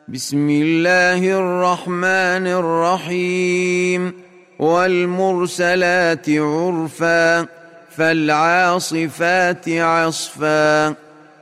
بسم الله الرحمن الرحيم والمرسلات عرفا فالعاصفات عصفا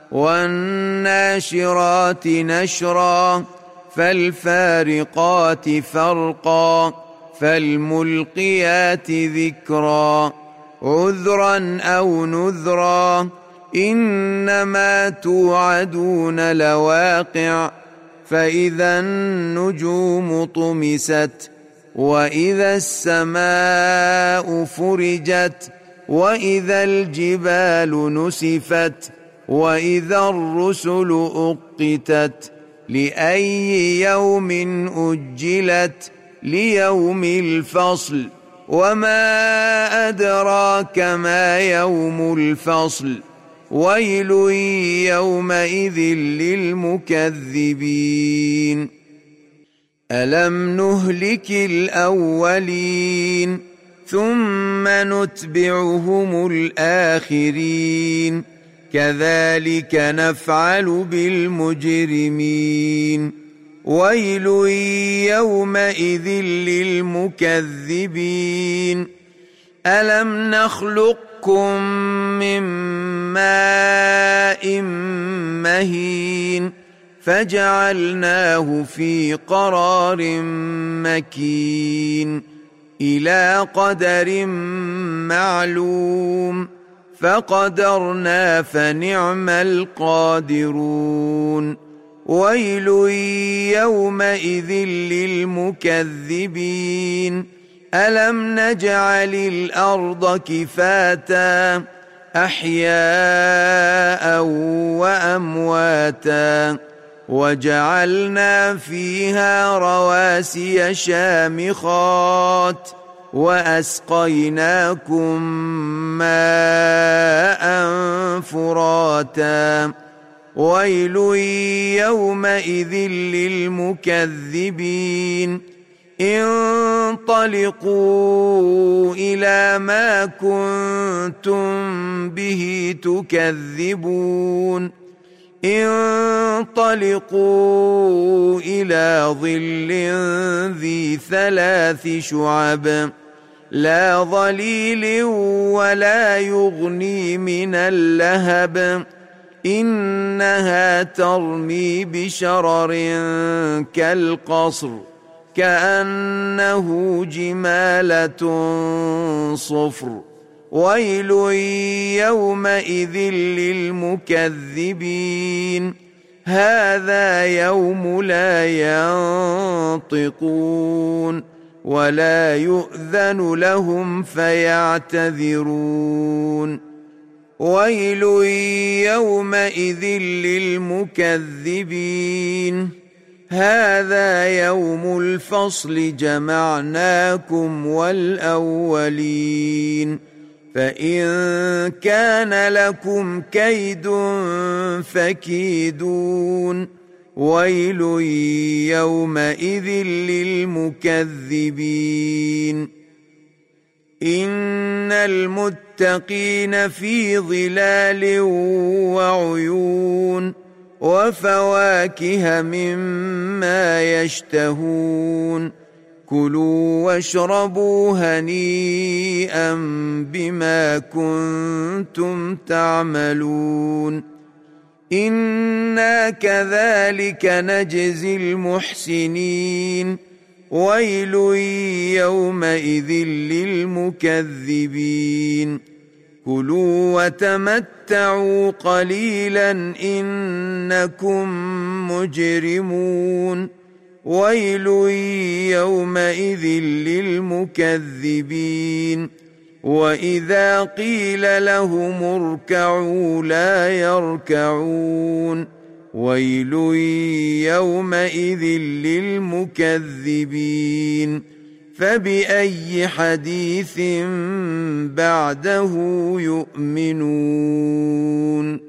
والناشرات نشرا فالفارقات فرقا فالملقيات ذكرا عذرا أو نذرا إنما توعدون لواقع فإذا النجوم طمست وإذا السماء فرجت وإذا الجبال نسفت وإذا الرسل أقتت لأي يوم أجلت ليوم الفصل وما أدراك ما يوم الفصل ويل يومئذ للمكذبين ألم نهلك الأولين ثم نتبعهم الآخرين كذلك نفعل بالمجرمين ويل يومئذ للمكذبين ألم نخلقكم من ماء مهين فجعلناه في قرار مكين إلى قدر معلوم فقدرنا فنعم القادرون ويل يومئذ للمكذبين ألم نجعل الأرض كفاتا أحياء وأمواتا وجعلنا فيها رواسي شامخات وأسقيناكم ماء فراتا ويل يومئذ للمكذبين انطلقوا إلى ما كنتم به تكذبون انطلقوا إلى ظل ذي 3 شعب لا ظليل ولا يغني من اللهب إنها ترمي بشرر كالقصر كأنه جمالة صفر ويل يومئذ للمكذبين هذا يوم لا ينطقون ولا يؤذن لهم فيعتذرون ويل يومئذ للمكذبين هذا يوم الفصل جمعناكم والأولين فإن كان لكم كيد فكيدون ويل يومئذ للمكذبين إن المتقين في ظلال وعيون وفواكه مما يشتهون كلوا واشربوا هنيئا بما كنتم تعملون إنا كذلك نجزي المحسنين ويل يومئذ للمكذبين كلوا وتمتعوا قليلا إنكم مجرمون ويل يومئذ للمكذبين وإذا قيل لهم اركعوا لا يركعون ويل يومئذ للمكذبين فبأي حديث بعده يؤمنون